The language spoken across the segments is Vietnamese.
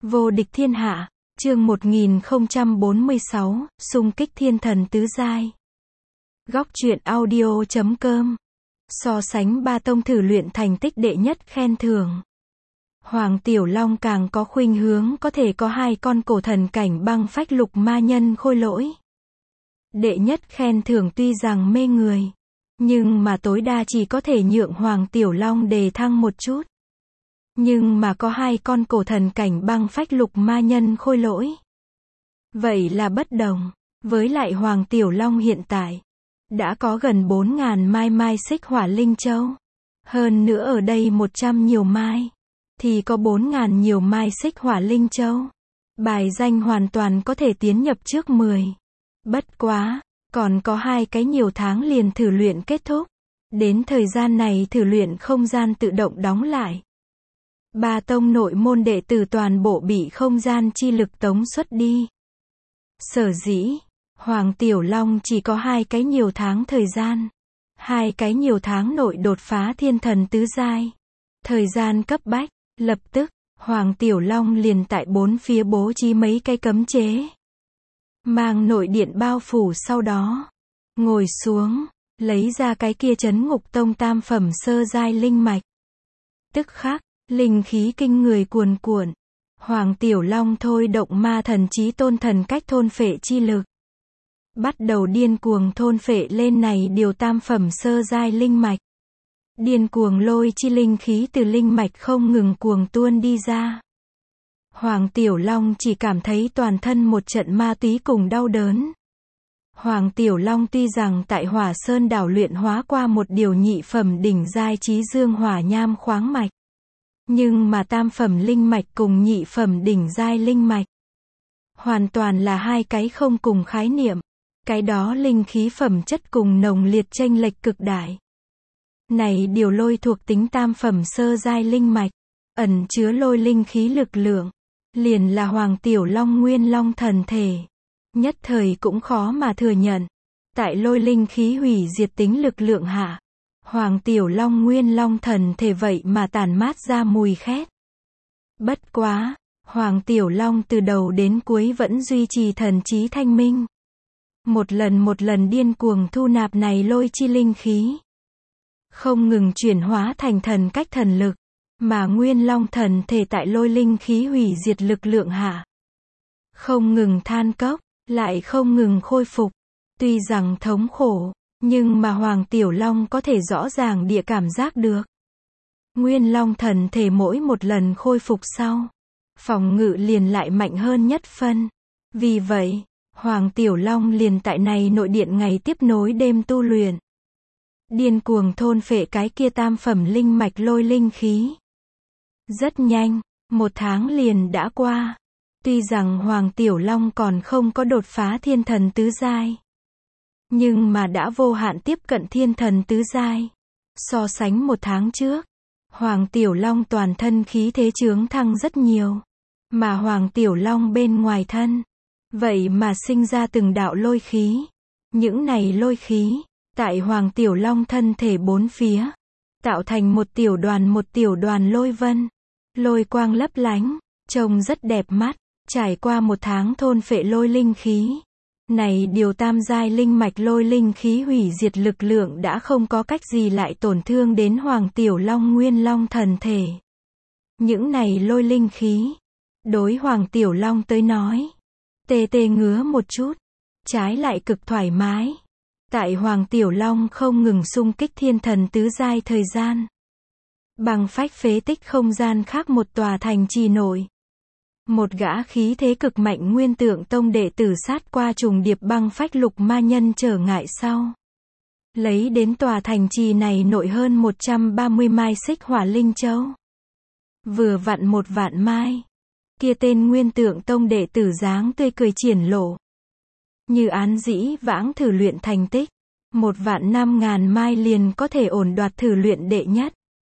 Vô địch thiên hạ, chương 1046, xung kích thiên thần tứ giai. Góc truyện audio.com. So sánh ba tông thử luyện thành tích đệ nhất khen thưởng. Hoàng Tiểu Long càng có khuynh hướng có thể có hai con cổ thần cảnh băng phách lục ma nhân khôi lỗi. Đệ nhất khen thưởng tuy rằng mê người, nhưng mà tối đa chỉ có thể nhượng Hoàng Tiểu Long đề thăng một chút. Nhưng mà có hai con cổ thần cảnh băng phách lục ma nhân khôi lỗi. Vậy là bất đồng. Với lại Hoàng Tiểu Long hiện tại đã có gần 4.000 mai mai xích hỏa linh châu. Hơn nữa ở đây 100 nhiều mai thì có 4.000 nhiều mai xích hỏa linh châu. Bài danh hoàn toàn có thể tiến nhập trước 10. Bất quá, còn có hai cái nhiều tháng liền thử luyện kết thúc. Đến thời gian này thử luyện không gian tự động đóng lại. Ba tông nội môn đệ tử toàn bộ bị không gian chi lực tống xuất đi. Sở dĩ, Hoàng Tiểu Long chỉ có hai cái nhiều tháng thời gian. Hai cái nhiều tháng nội đột phá thiên thần tứ giai. Thời gian cấp bách, lập tức, Hoàng Tiểu Long liền tại bốn phía bố trí mấy cái cấm chế. Mang nội điện bao phủ sau đó. Ngồi xuống, lấy ra cái kia trấn ngục tông tam phẩm sơ giai linh mạch. Tức khắc, linh khí kinh người cuồn cuộn. Hoàng Tiểu Long thôi động ma thần chí tôn thần cách thôn phệ chi lực. Bắt đầu điên cuồng thôn phệ lên này điều tam phẩm sơ giai linh mạch. Điên cuồng lôi chi linh khí từ linh mạch không ngừng cuồng tuôn đi ra. Hoàng Tiểu Long chỉ cảm thấy toàn thân một trận ma túy cùng đau đớn. Hoàng Tiểu Long tuy rằng tại Hỏa Sơn đảo luyện hóa qua một điều nhị phẩm đỉnh giai chí dương hỏa nham khoáng mạch. Nhưng mà tam phẩm linh mạch cùng nhị phẩm đỉnh giai linh mạch hoàn toàn là hai cái không cùng khái niệm. Cái đó linh khí phẩm chất cùng nồng liệt chênh lệch cực đại. Này điều lôi thuộc tính tam phẩm sơ giai linh mạch, ẩn chứa lôi linh khí lực lượng, liền là Hoàng Tiểu Long nguyên long thần thể. Nhất thời cũng khó mà thừa nhận. Tại lôi linh khí hủy diệt tính lực lượng hạ, Hoàng Tiểu Long nguyên long thần thể vậy mà tản mát ra mùi khét. Bất quá, Hoàng Tiểu Long từ đầu đến cuối vẫn duy trì thần trí thanh minh. Một lần điên cuồng thu nạp này lôi chi linh khí. Không ngừng chuyển hóa thành thần cách thần lực, mà nguyên long thần thể tại lôi linh khí hủy diệt lực lượng hạ. Không ngừng than cốc, lại không ngừng khôi phục. Tuy rằng thống khổ, nhưng mà Hoàng Tiểu Long có thể rõ ràng địa cảm giác được. Nguyên long thần thể mỗi một lần khôi phục sau, phòng ngự liền lại mạnh hơn nhất phân. Vì vậy, Hoàng Tiểu Long liền tại này nội điện ngày tiếp nối đêm tu luyện. Điên cuồng thôn phệ cái kia tam phẩm linh mạch lôi linh khí. Rất nhanh, một tháng liền đã qua. Tuy rằng Hoàng Tiểu Long còn không có đột phá thiên thần tứ giai, nhưng mà đã vô hạn tiếp cận thiên thần tứ giai. So sánh một tháng trước, Hoàng Tiểu Long toàn thân khí thế chướng thăng rất nhiều. Mà Hoàng Tiểu Long bên ngoài thân, vậy mà sinh ra từng đạo lôi khí. Những này lôi khí, tại Hoàng Tiểu Long thân thể bốn phía, tạo thành một tiểu đoàn lôi vân. Lôi quang lấp lánh, trông rất đẹp mắt. Trải qua một tháng thôn phệ lôi linh khí, này điều tam giai linh mạch lôi linh khí hủy diệt lực lượng đã không có cách gì lại tổn thương đến Hoàng Tiểu Long nguyên long thần thể. Những này lôi linh khí, đối Hoàng Tiểu Long tới nói, tê tê ngứa một chút, trái lại cực thoải mái. Tại Hoàng Tiểu Long không ngừng xung kích thiên thần tứ giai thời gian, bằng phách phế tích không gian khác một tòa thành trì nội. Một gã khí thế cực mạnh nguyên tượng tông đệ tử sát qua trùng điệp băng phách lục ma nhân trở ngại sau. Lấy đến tòa thành trì này nội hơn 130 mai xích hỏa linh châu. Vừa vặn 1 vạn mai. Kia tên nguyên tượng tông đệ tử dáng tươi cười triển lộ. Như án dĩ vãng thử luyện thành tích. 1.500.000 mai liền có thể ổn đoạt thử luyện đệ nhất.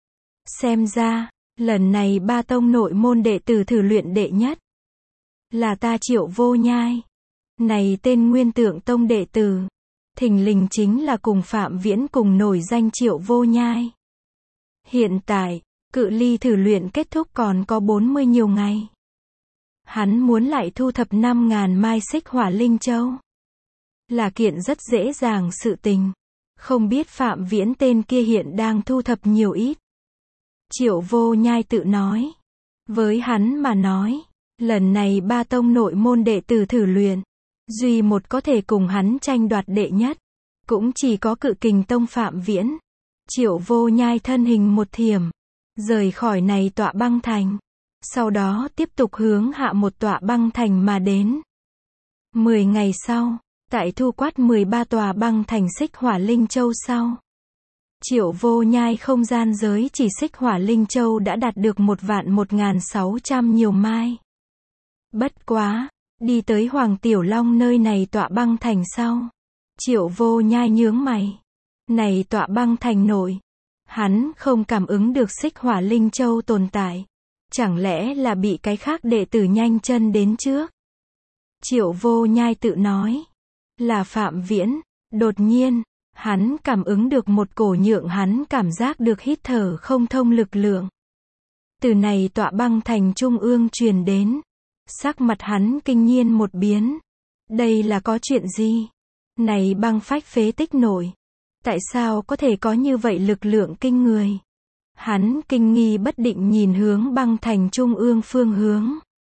Xem ra, lần này ba tông nội môn đệ tử thử luyện đệ nhất là ta Triệu Vô Nhai. Này tên nguyên tượng tông đệ tử, thình lình chính là cùng Phạm Viễn cùng nổi danh Triệu Vô Nhai. Hiện tại, cự ly thử luyện kết thúc còn có 40 nhiều ngày. Hắn muốn lại thu thập 5.000 mai xích hỏa linh châu. Là kiện rất dễ dàng sự tình. Không biết Phạm Viễn tên kia hiện đang thu thập nhiều ít. Triệu Vô Nhai tự nói. Với hắn mà nói, lần này ba tông nội môn đệ tử thử luyện, duy một có thể cùng hắn tranh đoạt đệ nhất, cũng chỉ có Cự Kình Tông Phạm Viễn. Triệu Vô Nhai thân hình một thiểm, rời khỏi này tọa băng thành. Sau đó tiếp tục hướng hạ một tọa băng thành mà đến. 10 ngày sau, tại thu quát 13 tòa băng thành xích hỏa linh châu sau, Triệu Vô Nhai không gian giới chỉ xích hỏa linh châu đã đạt được 1.1600 nhiều mai. Bất quá, đi tới Hoàng Tiểu Long nơi này tọa băng thành sau, Triệu Vô Nhai nhướng mày. Này tọa băng thành nội, hắn không cảm ứng được xích hỏa linh châu tồn tại. Chẳng lẽ là bị cái khác đệ tử nhanh chân đến trước? Triệu Vô Nhai tự nói. Là Phạm Viễn. Đột nhiên, hắn cảm ứng được một cổ nhượng hắn cảm giác được hít thở không thông lực lượng. Từ này tọa băng thành trung ương truyền đến. Sắc mặt hắn kinh nhiên một biến. Đây là có chuyện gì? Này băng phách phế tích nổi. Tại sao có thể có như vậy lực lượng kinh người? Hắn kinh nghi bất định nhìn hướng băng thành trung ương phương hướng.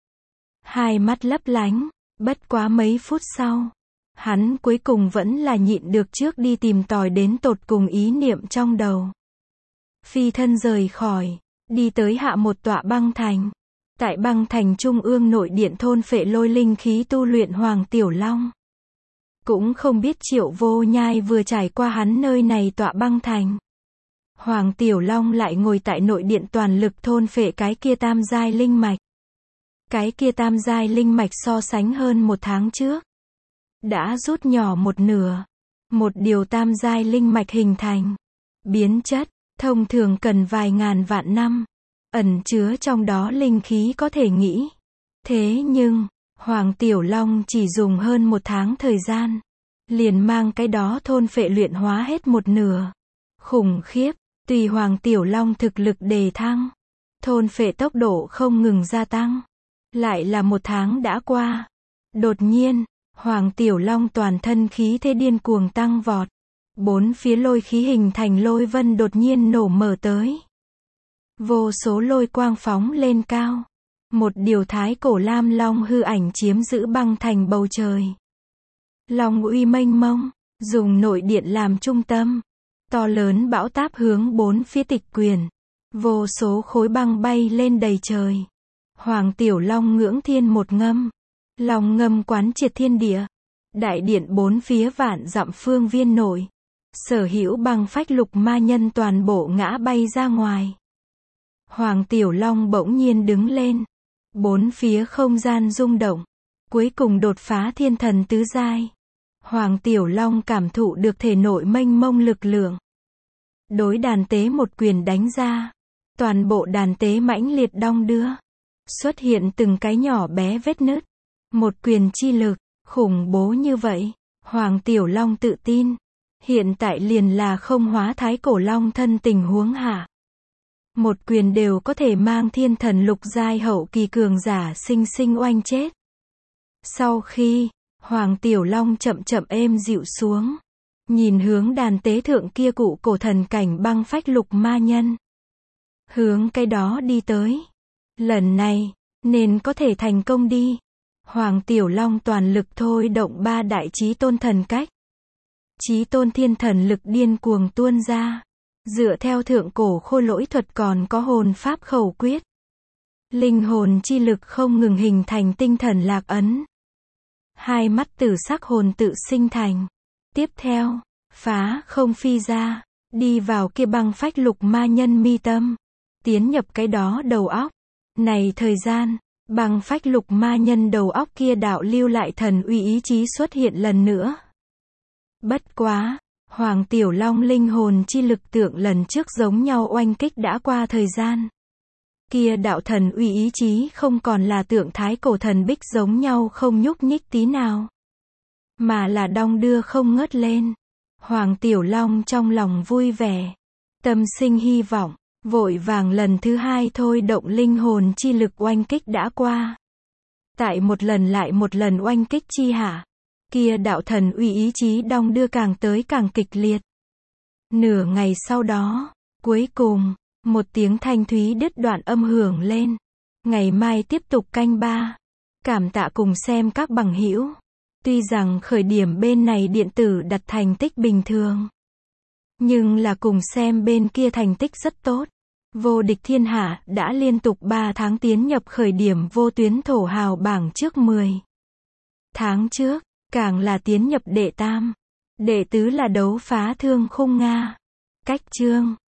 Hai mắt lấp lánh, bất quá mấy phút sau, hắn cuối cùng vẫn là nhịn được trước đi tìm tòi đến tột cùng ý niệm trong đầu. Phi thân rời khỏi, đi tới hạ một tọa băng thành. Tại băng thành trung ương nội điện thôn phệ lôi linh khí tu luyện Hoàng Tiểu Long. Cũng không biết Triệu Vô Nhai vừa trải qua hắn nơi này tọa băng thành. Hoàng Tiểu Long lại ngồi tại nội điện toàn lực thôn phệ cái kia tam giai linh mạch. Cái kia tam giai linh mạch so sánh hơn một tháng trước, đã rút nhỏ một nửa. Một điều tam giai linh mạch hình thành, biến chất, thông thường cần vài ngàn vạn năm. Ẩn chứa trong đó linh khí có thể nghĩ. Thế nhưng, Hoàng Tiểu Long chỉ dùng hơn một tháng thời gian, liền mang cái đó thôn phệ luyện hóa hết một nửa. Khủng khiếp. Tùy Hoàng Tiểu Long thực lực đề thăng, thôn phệ tốc độ không ngừng gia tăng. Lại là một tháng đã qua. Đột nhiên, Hoàng Tiểu Long toàn thân khí thế điên cuồng tăng vọt. Bốn phía lôi khí hình thành lôi vân đột nhiên nổ mở tới. Vô số lôi quang phóng lên cao. Một điều thái cổ lam long hư ảnh chiếm giữ băng thành bầu trời. Long uy mênh mông, dùng nội điện làm trung tâm. To lớn bão táp hướng bốn phía tịch quyền. Vô số khối băng bay lên đầy trời. Hoàng Tiểu Long ngưỡng thiên một ngâm. Long ngâm quán triệt thiên địa. Đại điện bốn phía vạn dặm phương viên nội. Sở hữu băng phách lục ma nhân toàn bộ ngã bay ra ngoài. Hoàng Tiểu Long bỗng nhiên đứng lên. Bốn phía không gian rung động. Cuối cùng đột phá thiên thần tứ giai. Hoàng Tiểu Long cảm thụ được thể nội mênh mông lực lượng. Đối đàn tế một quyền đánh ra. Toàn bộ đàn tế mãnh liệt đong đưa. Xuất hiện từng cái nhỏ bé vết nứt. Một quyền chi lực, khủng bố như vậy. Hoàng Tiểu Long tự tin. Hiện tại liền là không hóa thái cổ long thân tình huống hạ. Một quyền đều có thể mang thiên thần lục giai hậu kỳ cường giả sinh sinh oanh chết. Sau khi, Hoàng Tiểu Long chậm chậm êm dịu xuống. Nhìn hướng đàn tế thượng kia cụ cổ thần cảnh băng phách lục ma nhân. Hướng cái đó đi tới. Lần này, nên có thể thành công đi. Hoàng Tiểu Long toàn lực thôi động ba đại chí tôn thần cách. Chí tôn thiên thần lực điên cuồng tuôn ra. Dựa theo thượng cổ khôi lỗi thuật còn có hồn pháp khẩu quyết. Linh hồn chi lực không ngừng hình thành tinh thần lạc ấn. Hai mắt tử sắc hồn tự sinh thành. Tiếp theo, phá không phi ra, đi vào kia băng phách lục ma nhân mi tâm. Tiến nhập cái đó đầu óc. Này thời gian, băng phách lục ma nhân đầu óc kia đạo lưu lại thần uy ý chí xuất hiện lần nữa. Bất quá, Hoàng Tiểu Long linh hồn chi lực tượng lần trước giống nhau oanh kích đã qua thời gian. Kia đạo thần uy ý chí không còn là tượng thái cổ thần bích giống nhau không nhúc nhích tí nào. Mà là đong đưa không ngớt lên. Hoàng Tiểu Long trong lòng vui vẻ. Tâm sinh hy vọng. Vội vàng lần thứ hai thôi động linh hồn chi lực oanh kích đã qua. Tại một lần lại một lần oanh kích chi hạ, kia đạo thần uy ý chí đong đưa càng tới càng kịch liệt. Nửa ngày sau đó, cuối cùng, một tiếng thanh thúy đứt đoạn âm hưởng lên. Ngày mai tiếp tục canh ba. Cảm tạ cùng xem các bằng hữu. Tuy rằng khởi điểm bên này điện tử đặt thành tích bình thường, nhưng là cùng xem bên kia thành tích rất tốt. Vô địch thiên hạ đã liên tục 3 tháng tiến nhập khởi điểm vô tuyến thổ hào bảng trước 10. Tháng trước, càng là tiến nhập đệ tam. Đệ tứ là đấu phá thương khung Nga. Cách chương